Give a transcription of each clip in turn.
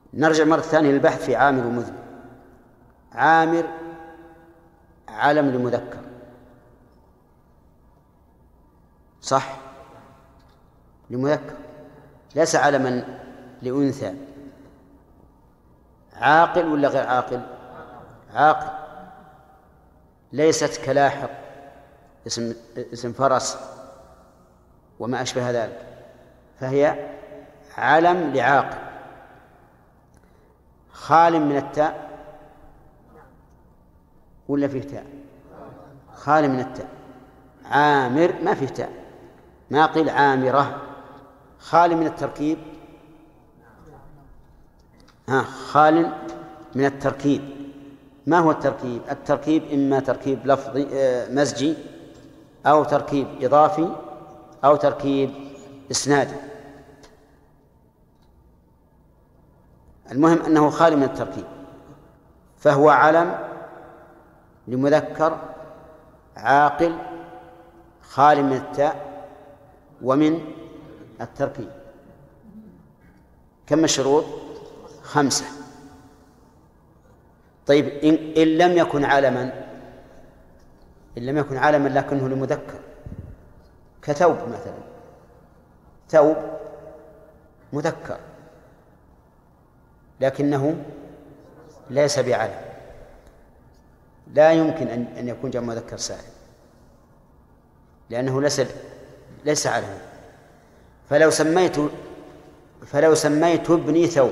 نرجع مرة ثانية للبحث في عامر ومذنب. عامر علم لمذكر، صح؟ لمذكر، ليس علما لأنثى. عاقل ولا غير عاقل؟ عاقل. ليست كلاحق اسم فرس وما أشبه ذلك، فهي علم لعاقل. خال من التاء ولا فيه تاء؟ خال من التاء. عامر ما فيه تاء، ما قيل عامرة. خال من التركيب، خال من التركيب. ما هو التركيب؟ التركيب إما تركيب لفظي مزجي، أو تركيب إضافي، أو تركيب إسنادي. المهم أنه خالي من التركيب، فهو علم لمذكر عاقل خالي من التاء ومن التركيب. كم الشروط؟ 5. طيب إن لم يكن علما لكنه لمذكر، كثوب مثلا، ثوب مذكر لكنه ليس بعلم، لا يمكن أن يكون جمع مذكر سالم لأنه ليس علما. فلو سميت ابني ثوب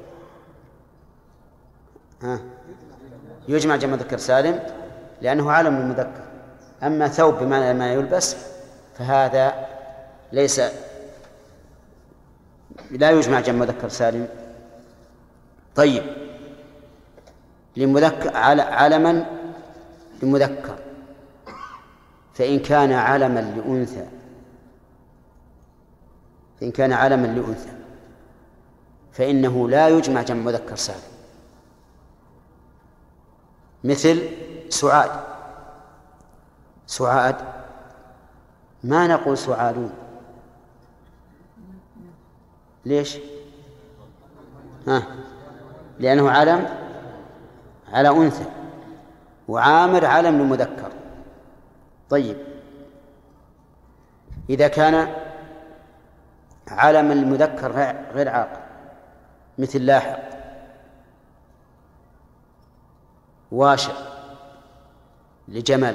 يجمع جمع مذكر سالم لأنه علم المذكر. أما ثوب بمعنى ما يلبس فهذا لا يجمع جمع مذكر سالم. طيب، علما لمذكر، فإن كان علما لأنثى فإنه لا يجمع جمع مذكر سالم. مثل سعاد ما نقول سعادون. ليش؟ لأنه علم على أنثى، وعامر علم لمذكر. طيب، إذا كان علم المذكر غير عاقل مثل لاحق، واشع لجمل،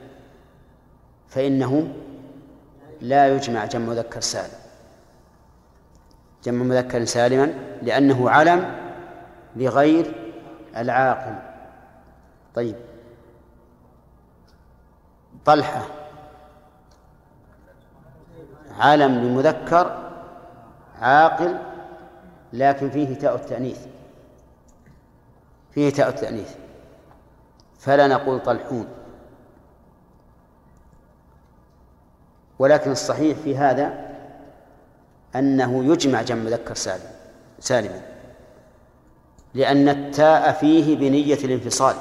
فإنه لا يجمع جمع مذكر سالم، جمع مذكر سالما، لأنه علم لغير العاقل. طيب، طلحة علم لمذكر عاقل لكن فيه تاء التأنيث، فلا نقول طلحون. ولكن الصحيح في هذا أنه يجمع جمع مذكر سالما، لأن التاء فيه بنية الانفصال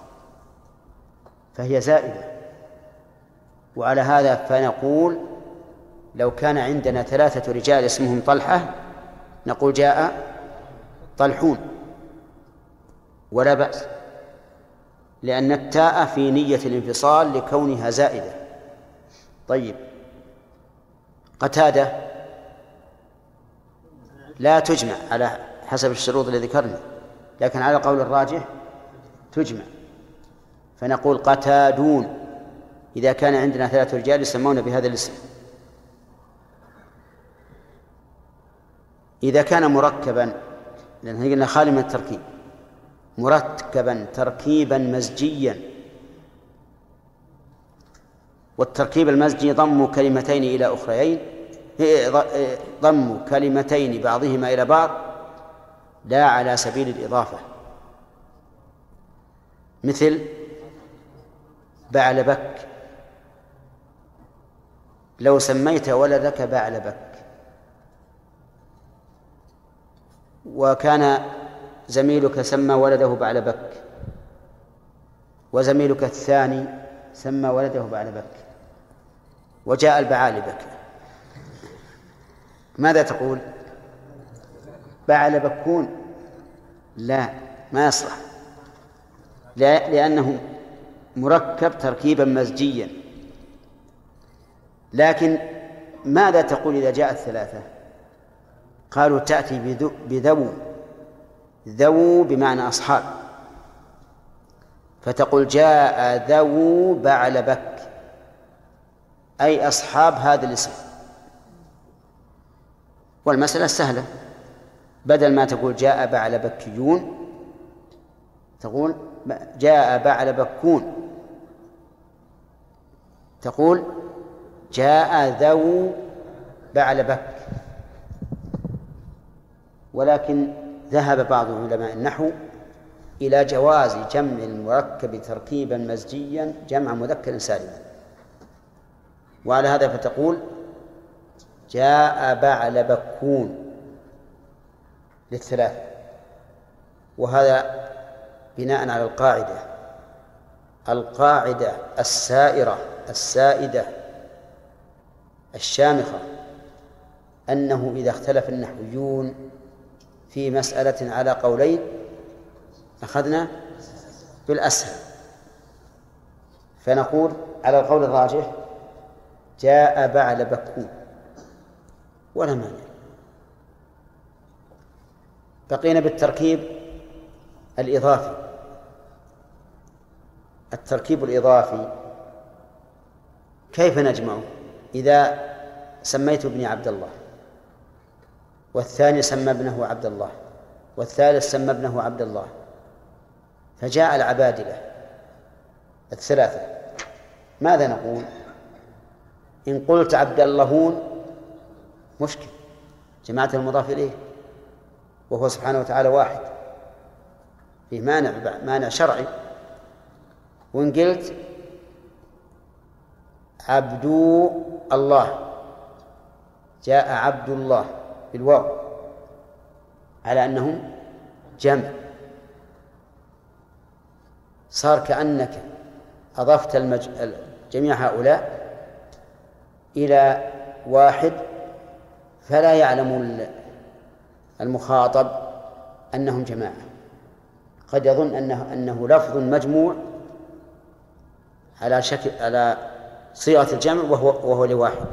فهي زائدة. وعلى هذا فنقول لو كان عندنا 3 رجال اسمهم طلحة نقول جاء طلحون ولا بأس، لأن التاء في نية الانفصال لكونها زائدة. طيب، قتادة لا تجمع على حسب الشروط التي ذكرنا، لكن على قول الراجح تجمع، فنقول قتادون إذا كان عندنا 3 رجال يسمون بهذا الاسم. إذا كان مركبا، لأن قلنا خالي من التركيب، مركبا تركيبا مزجيا، والتركيب المزجي ضم كلمتين إلى أخريين، ضم كلمتين بعضهما إلى بعض لا على سبيل الإضافة. مثل بعلبك، لو سميت ولدك بعلبك وكان زميلك سمى ولده بعلبك وزميلك الثاني سمى ولده بعلبك وجاء البعالبك، ماذا تقول؟ بعلبكون، لا، ما يصلح، لأنه مركب تركيبا مزجيا. لكن ماذا تقول إذا جاءت ثلاثة؟ قالوا تأتي بذو، ذو بمعنى أصحاب، فتقول جاء ذو بعلبك، أي أصحاب هذا الاسم. والمسألة سهلة، بدل ما تقول جاء بعلبكيون تقول جاء بعلبكون، تقول جاء ذو بعلبك. ولكن ذهب بعض علماء النحو إلى جواز جمع المركب تركيبا مزجيا جمع مذكر سالما، وعلى هذا فتقول جاء بعلبكون للثلاث. وهذا بناء على القاعدة السائدة الشامخة، أنه إذا اختلف النحويون في مسألة على قولين أخذنا بالأسهل، فنقول على القول الراجح جاء بعلبكون ولا مانع. بقينا بالتركيب الإضافي. التركيب الإضافي كيف نجمعه؟ إذا سميت ابني عبد الله، والثاني سمى ابنه عبد الله، والثالث سمى ابنه عبد الله، فجاء العبادلة الثلاثة، ماذا نقول؟ إن قلت عبد اللهون مشكل، جماعة المضاف إليه وهو سبحانه وتعالى واحد، فيه مانع شرعي. وإن قلت عبدو الله، جاء عبد الله بالواو على أنهم جمع، صار كأنك أضفت جميع هؤلاء إلى واحد، فلا يعلم المخاطب أنهم جماعة، قد يظن أنه لفظ مجموع على صيغة الجمع وهو لواحد.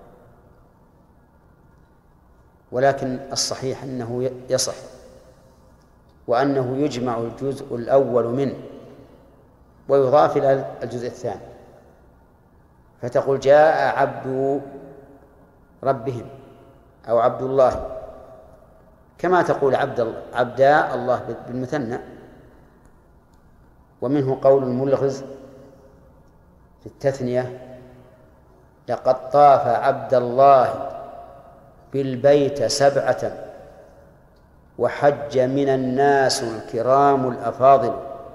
ولكن الصحيح أنه يصح، وأنه يجمع الجزء الأول منه ويضاف إلى الجزء الثاني، فتقول جاء عبد ربهم أو عبد الله، كما تقول عبدا الله بالمثنى. ومنه قول الملغز في التثنية لقد طاف عبد الله بالبيت 7 وحج من الناس الكرام الأفاضل.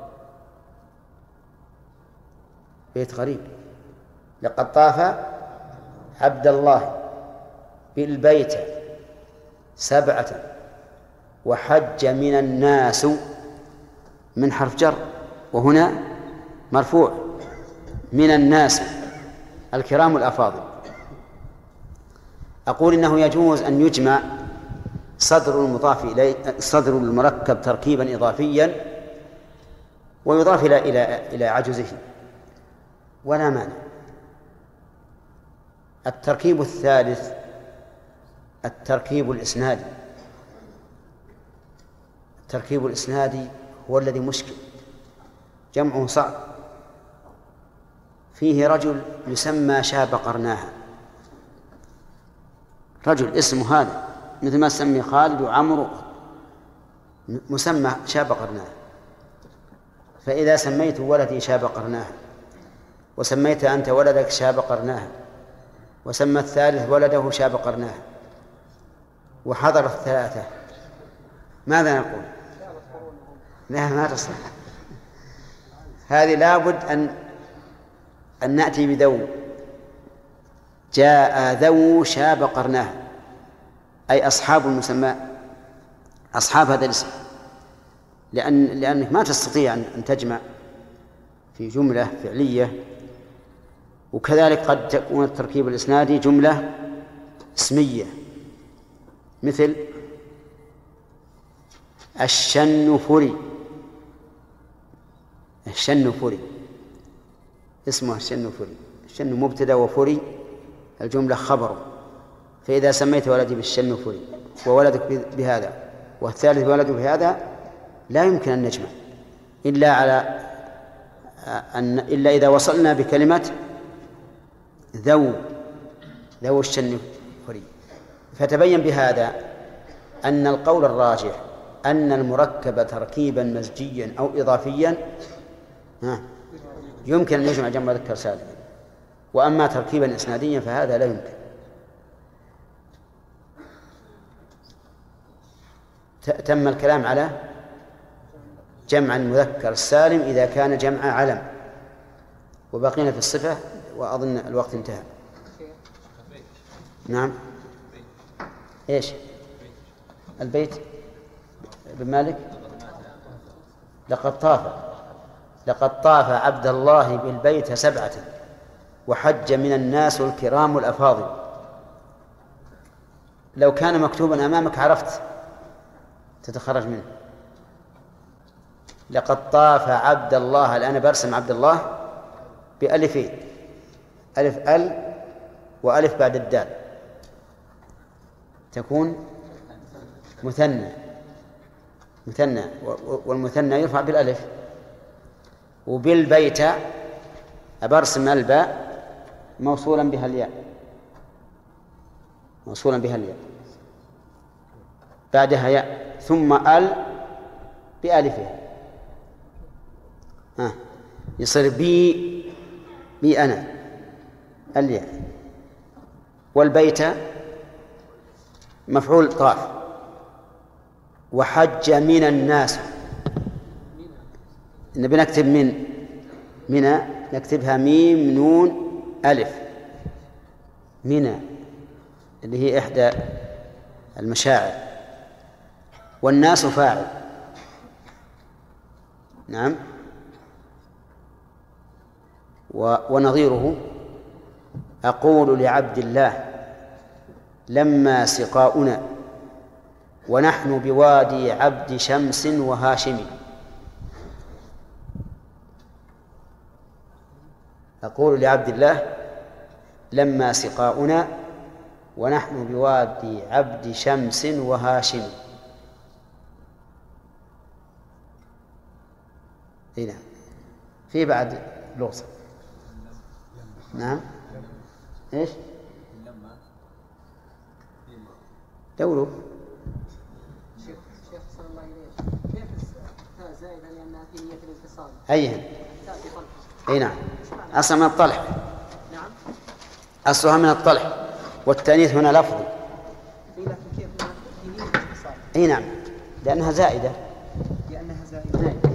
بيت غريب، لقد طاف عبد الله بالبيت 7 وحج من الناس، من حرف جر وهنا مرفوع، من الناس الكرام الأفاضل. أقول إنه يجوز أن يجمع صدر المركب تركيبا إضافيا ويضاف إلى عجزه ولا مانع. التركيب الثالث التركيب الإسنادي. التركيب الإسنادي هو الذي مشكل، جمعه صعب. فيه رجل يسمى شاب قرناها، رجل اسمه هذا مثل ما سمي خالد وعمرو، مسمى شاب قرناها. فإذا سميت ولدي شاب قرناها، وسميت أنت ولدك شاب قرناها، وسمى الثالث ولده شاب قرناها، وحضر الثلاثة، ماذا نقول؟ لا، ما تصلح هذه، لابد أن نأتي بذو. جاء ذو شاب قرناها، أي أصحاب المسمى، أصحاب هذا الاسم، لأنك ما تستطيع أن تجمع في جملة فعلية. وكذلك قد تكون التركيب الإسنادي جملة اسمية، مثل الشنفري. الشنفري اسمه الشنفري. الشن مبتدأ وفري الجملة خبر. فإذا سميت ولدي بالشنفري وولدك بهذا والثالث بولده بهذا لا يمكن أن نجمع إلا إذا وصلنا بكلمة ذو الشنفري. فتبين بهذا أن القول الراجح أن المركب تركيبا مزجيا أو إضافيا يمكن أن يجمع جمع مذكر سالم، وأما تركيبا إسناديا فهذا لا يمكن. تم الكلام على جمع المذكر السالم إذا كان جمع علم، وبقينا في الصفة وأظن الوقت انتهى. نعم. إيش البيت ابن مالك؟ لقد طاف عبد الله بالبيت 7 وحج من الناس الكرام الأفاضل. لو كان مكتوبا أمامك عرفت تتخرج منه. لقد طاف عبد الله، الآن برسم عبد الله بألفين، ألف ال وألف بعد الدال تكون مثنى، والمثنى يرفع بالألف. وبالبيت أبرسم الباء موصولا بها الياء، بعدها ياء، ثم ال بألفه، يصير بي أنا الياء. والبيت مفعول طاف، وحج من الناس. نبي نكتب منى نكتبها ميم نون ألف، منى اللي هي إحدى المشاعر، والناس فاعل. نعم. ونظيره أقول لعبد الله لما سقاؤنا ونحن بوادي عبد شمس وهاشم. أقول لعبد الله لما سقاؤنا ونحن بوادي عبد شمس وهاشم. هنا في بعد لغة. نعم. إيش دوروا شيخ صلى الله عليه كيف التاء زائدة لأنها في نية الانفصال؟ أيهن؟ تأتي طلح. أي نعم، أصلا من الطلح. نعم. أصلها من الطلح، والتأنيث هنا لفظي. لكن كيف في نية الانفصال؟ أي نعم، لأنها زائدة. نعم.